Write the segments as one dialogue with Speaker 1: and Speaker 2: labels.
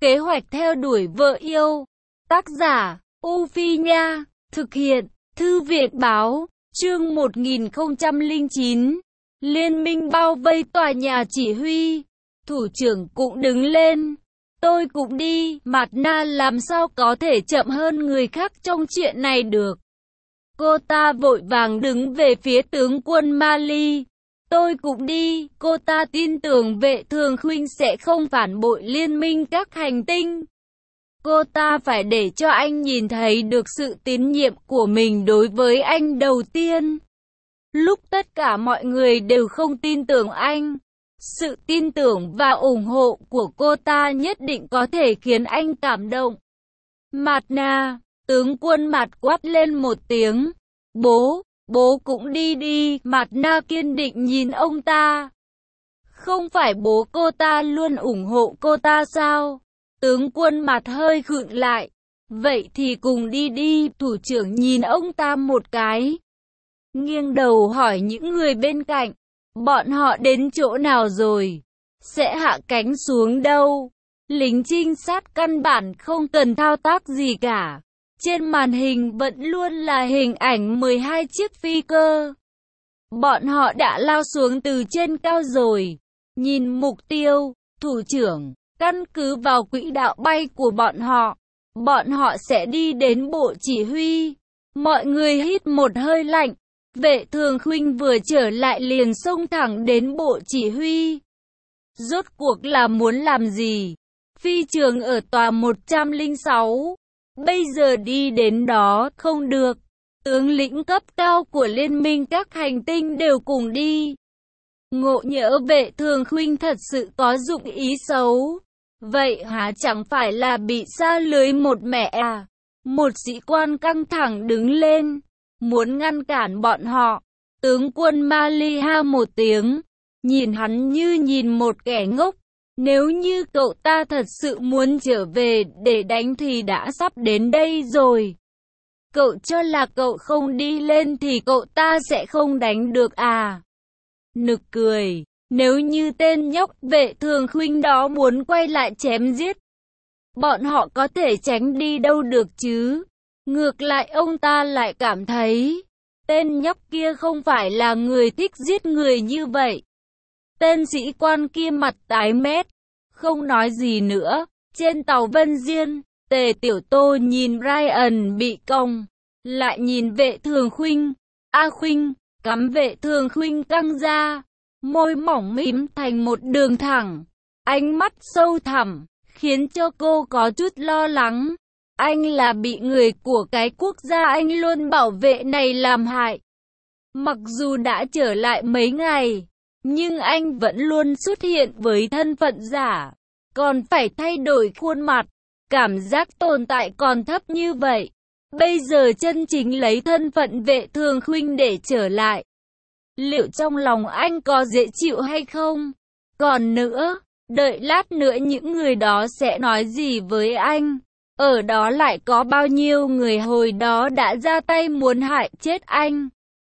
Speaker 1: Kế hoạch theo đuổi vợ yêu. Tác giả, U Phi Nha. Thực hiện, Thư viện Báo. Chương 1009. Liên minh bao vây tòa nhà chỉ huy. Thủ trưởng cũng đứng lên. Tôi cũng đi. Mạt Na làm sao có thể chậm hơn người khác trong chuyện này được. Cô ta vội vàng đứng về phía tướng quân Mali. Tôi cũng đi. Cô ta tin tưởng Vệ Thường Khuynh sẽ không phản bội liên minh các hành tinh. Cô ta phải để cho anh nhìn thấy được sự tín nhiệm của mình đối với anh đầu tiên. Lúc tất cả mọi người đều không tin tưởng anh, sự tin tưởng và ủng hộ của cô ta nhất định có thể khiến anh cảm động. Mạt Na, tướng quân Mạt quát lên một tiếng. Bố cũng đi đi. Mạt Na kiên định nhìn ông ta. Không phải bố cô ta luôn ủng hộ cô ta sao? Tướng quân Mạt hơi khựng lại. Vậy thì cùng đi đi. Thủ trưởng nhìn ông ta một cái, nghiêng đầu hỏi những người bên cạnh. Bọn họ đến chỗ nào rồi? Sẽ hạ cánh xuống đâu? Lính trinh sát căn bản không cần thao tác gì cả. Trên màn hình vẫn luôn là hình ảnh 12 chiếc phi cơ. Bọn họ đã lao xuống từ trên cao rồi. Nhìn mục tiêu, thủ trưởng, căn cứ vào quỹ đạo bay của bọn họ sẽ đi đến bộ chỉ huy. Mọi người hít một hơi lạnh. Vệ Thường Khuynh vừa trở lại liền xông thẳng đến bộ chỉ huy. Rốt cuộc là muốn làm gì? Phi trường ở tòa 106. Bây giờ đi đến đó không được. Tướng lĩnh cấp cao của liên minh các hành tinh đều cùng đi. Ngộ nhỡ Vệ Thường Khuynh thật sự có dụng ý xấu. Vậy há chẳng phải là bị sa lưới một mẻ à? Một sĩ quan căng thẳng đứng lên, muốn ngăn cản bọn họ. Tướng quân Mali ha một tiếng, nhìn hắn như nhìn một kẻ ngốc. Nếu như cậu ta thật sự muốn trở về để đánh thì đã sắp đến đây rồi. Cậu cho là cậu không đi lên thì cậu ta sẽ không đánh được à? Nực cười, nếu như tên nhóc Vệ Thường Khuynh đó muốn quay lại chém giết, bọn họ có thể tránh đi đâu được chứ? Ngược lại ông ta lại cảm thấy, tên nhóc kia không phải là người thích giết người như vậy. Tên sĩ quan kia mặt tái mét, không nói gì nữa. Trên tàu Vân Diên, Tề Tiểu Tô nhìn Ryan bị còng, lại nhìn Vệ Thường Khuynh. A Khuynh, cắm Vệ Thường Khuynh căng ra, môi mỏng mím thành một đường thẳng, ánh mắt sâu thẳm, khiến cho cô có chút lo lắng. Anh là bị người của cái quốc gia anh luôn bảo vệ này làm hại. Mặc dù đã trở lại mấy ngày, nhưng anh vẫn luôn xuất hiện với thân phận giả, còn phải thay đổi khuôn mặt. Cảm giác tồn tại còn thấp như vậy. Bây giờ chân chính lấy thân phận Vệ Thường Khuynh để trở lại. Liệu trong lòng anh có dễ chịu hay không? Còn nữa, đợi lát nữa những người đó sẽ nói gì với anh? Ở đó lại có bao nhiêu người hồi đó đã ra tay muốn hại chết anh?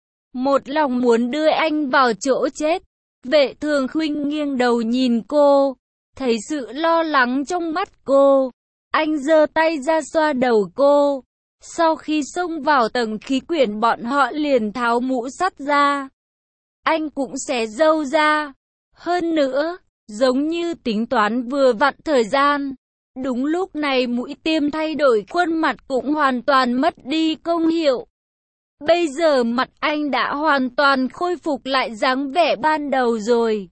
Speaker 1: Một lòng muốn đưa anh vào chỗ chết. Vệ Thường Khuynh nghiêng đầu nhìn cô, thấy sự lo lắng trong mắt cô. Anh giơ tay ra xoa đầu cô. Sau khi xông vào tầng khí quyển bọn họ liền tháo mũ sắt ra. Anh cũng xé râu ra. Hơn nữa, giống như tính toán vừa vặn thời gian. Đúng lúc này mũi tiêm thay đổi khuôn mặt cũng hoàn toàn mất đi công hiệu. Bây giờ mặt anh đã hoàn toàn khôi phục lại dáng vẻ ban đầu rồi.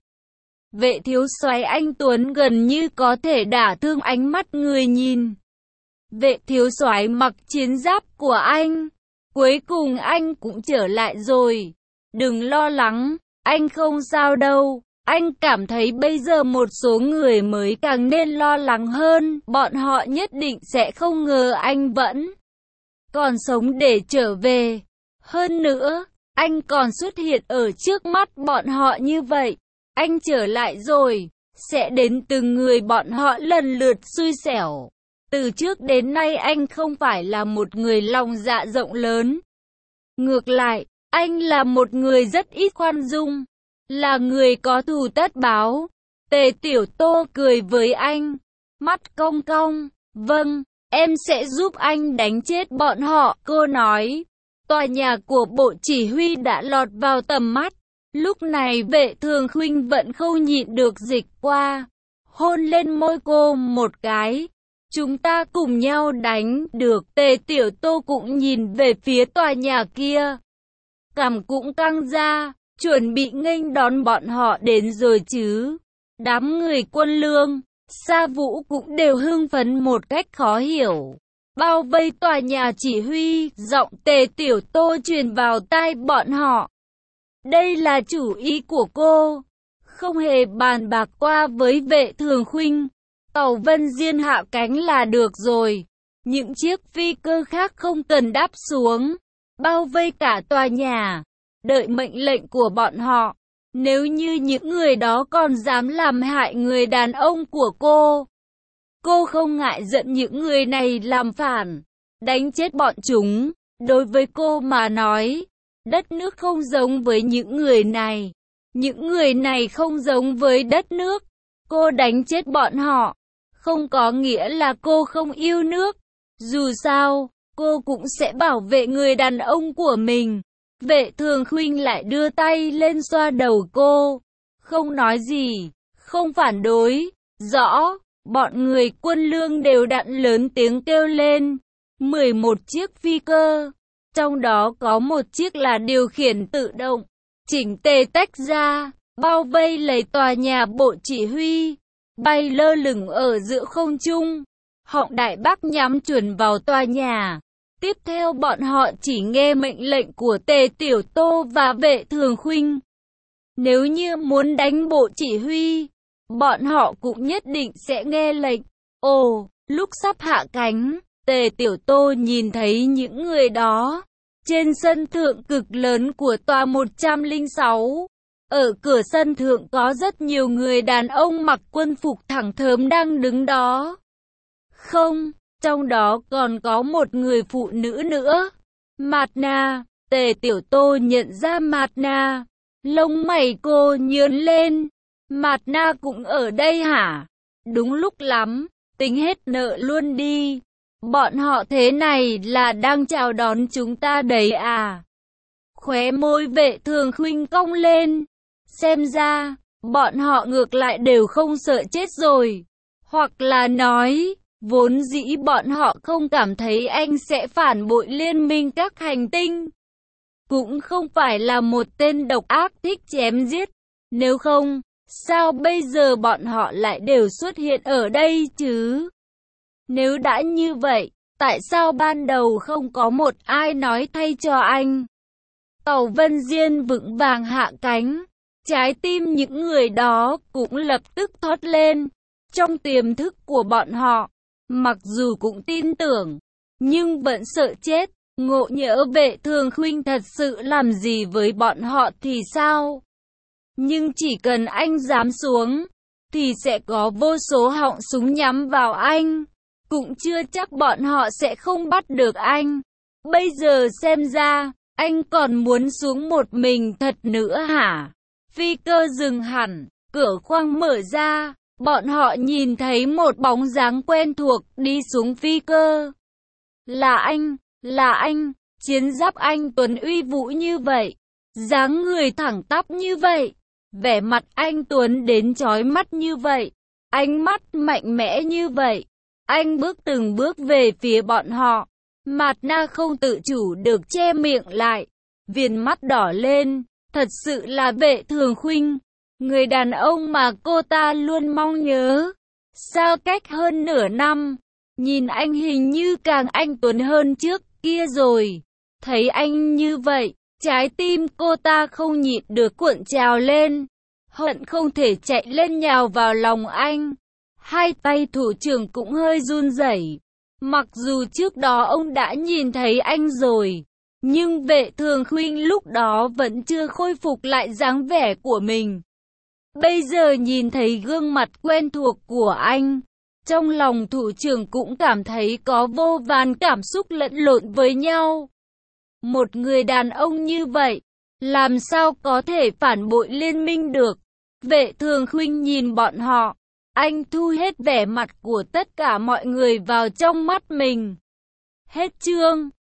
Speaker 1: Vệ thiếu soái anh tuấn gần như có thể đả thương ánh mắt người nhìn. Vệ thiếu soái mặc chiến giáp của anh. Cuối cùng anh cũng trở lại rồi. Đừng lo lắng, anh không sao đâu. Anh cảm thấy bây giờ một số người mới càng nên lo lắng hơn. Bọn họ nhất định sẽ không ngờ anh vẫn còn sống để trở về. Hơn nữa, anh còn xuất hiện ở trước mắt bọn họ như vậy. Anh trở lại rồi, sẽ đến từng người bọn họ lần lượt xui xẻo. Từ trước đến nay anh không phải là một người lòng dạ rộng lớn. Ngược lại, anh là một người rất ít khoan dung, là người có thù tất báo. Tề Tiểu Tô cười với anh. mắt cong cong. Vâng, em sẽ giúp anh đánh chết bọn họ, cô nói. Tòa nhà của bộ chỉ huy đã lọt vào tầm mắt. Lúc này Vệ Thường Khuynh vẫn không nhịn được dịch qua, hôn lên môi cô một cái. Chúng ta cùng nhau đánh, được. Tề Tiểu Tô cũng nhìn về phía tòa nhà kia, cằm cũng căng ra, chuẩn bị nghênh đón bọn họ đến rồi chứ. Đám người Quân Lương, Sa Vũ cũng đều hưng phấn một cách khó hiểu, bao vây tòa nhà chỉ huy. Giọng Tề Tiểu Tô truyền vào tai bọn họ. Đây là chủ ý của cô, không hề bàn bạc qua với Vệ Thường Khuynh. Tàu Vân Diên hạ cánh là được rồi, những chiếc phi cơ khác không cần đáp xuống, bao vây cả tòa nhà, đợi mệnh lệnh của bọn họ. Nếu như những người đó còn dám làm hại người đàn ông của cô không ngại dẫn những người này làm phản, đánh chết bọn chúng. Đối với cô mà nói, đất nước không giống với những người này, những người này không giống với đất nước. Cô đánh chết bọn họ, không có nghĩa là cô không yêu nước. Dù sao, cô cũng sẽ bảo vệ người đàn ông của mình. Vệ Thường Khuynh lại đưa tay lên xoa đầu cô, không nói gì, không phản đối. Rõ, bọn người Quân Lương đều đặn lớn tiếng kêu lên. 11 chiếc phi cơ, trong đó có một chiếc là điều khiển tự động, chỉnh tề tách ra, bao vây lấy tòa nhà bộ chỉ huy, bay lơ lửng ở giữa không trung. Họng Đại Bác nhắm chuẩn vào tòa nhà. Tiếp theo bọn họ chỉ nghe mệnh lệnh của Tề Tiểu Tô và Vệ Thường Khuynh. Nếu như muốn đánh bộ chỉ huy, bọn họ cũng nhất định sẽ nghe lệnh. Ồ, lúc sắp hạ cánh, Tề Tiểu Tô nhìn thấy những người đó trên sân thượng cực lớn của tòa 106. Ở cửa sân thượng có rất nhiều người đàn ông mặc quân phục thẳng thớm đang đứng đó. Không, trong đó còn có một người phụ nữ nữa. Mạt Na. Tề Tiểu Tô nhận ra Mạt Na, lông mày cô nhướng lên. Mạt Na cũng ở đây hả? Đúng lúc lắm, tính hết nợ luôn đi. Bọn họ thế này là đang chào đón chúng ta đấy à? Khóe môi Vệ Thường Khuynh cong lên. Xem ra, bọn họ ngược lại đều không sợ chết rồi. Hoặc là nói, vốn dĩ bọn họ không cảm thấy anh sẽ phản bội liên minh các hành tinh. Cũng không phải là một tên độc ác thích chém giết. Nếu không, sao bây giờ bọn họ lại đều xuất hiện ở đây chứ? Nếu đã như vậy, tại sao ban đầu không có một ai nói thay cho anh? Tàu Vân Diên vững vàng hạ cánh. Trái tim những người đó cũng lập tức thoát lên. Trong tiềm thức của bọn họ, mặc dù cũng tin tưởng, nhưng vẫn sợ chết. Ngộ nhỡ Vệ Thường Khuynh thật sự làm gì với bọn họ thì sao? Nhưng chỉ cần anh dám xuống, thì sẽ có vô số họng súng nhắm vào anh. Cũng chưa chắc bọn họ sẽ không bắt được anh. Bây giờ xem ra, anh còn muốn xuống một mình thật nữa hả? Phi cơ dừng hẳn, cửa khoang mở ra, bọn họ nhìn thấy một bóng dáng quen thuộc đi xuống phi cơ. Là anh, chiến giáp anh tuấn uy vũ như vậy, dáng người thẳng tắp như vậy, vẻ mặt anh tuấn đến chói mắt như vậy, ánh mắt mạnh mẽ như vậy. Anh bước từng bước về phía bọn họ. Mạt Na không tự chủ được che miệng lại, viền mắt đỏ lên. Thật sự là Vệ Thường Khuynh, người đàn ông mà cô ta luôn mong nhớ. Sao cách hơn nửa năm, nhìn anh hình như càng anh tuấn hơn trước kia rồi. Thấy anh như vậy, trái tim cô ta không nhịn được cuộn trào lên, hận không thể chạy lên nhào vào lòng anh. Hai tay thủ trưởng cũng hơi run rẩy. Mặc dù trước đó ông đã nhìn thấy anh rồi, nhưng Vệ Thường Khuynh lúc đó vẫn chưa khôi phục lại dáng vẻ của mình. Bây giờ nhìn thấy gương mặt quen thuộc của anh, trong lòng thủ trưởng cũng cảm thấy có vô vàn cảm xúc lẫn lộn với nhau. Một người đàn ông như vậy, làm sao có thể phản bội liên minh được? Vệ Thường Khuynh nhìn bọn họ, Anh thu hết vẻ mặt của tất cả mọi người vào trong mắt mình. Hết chương.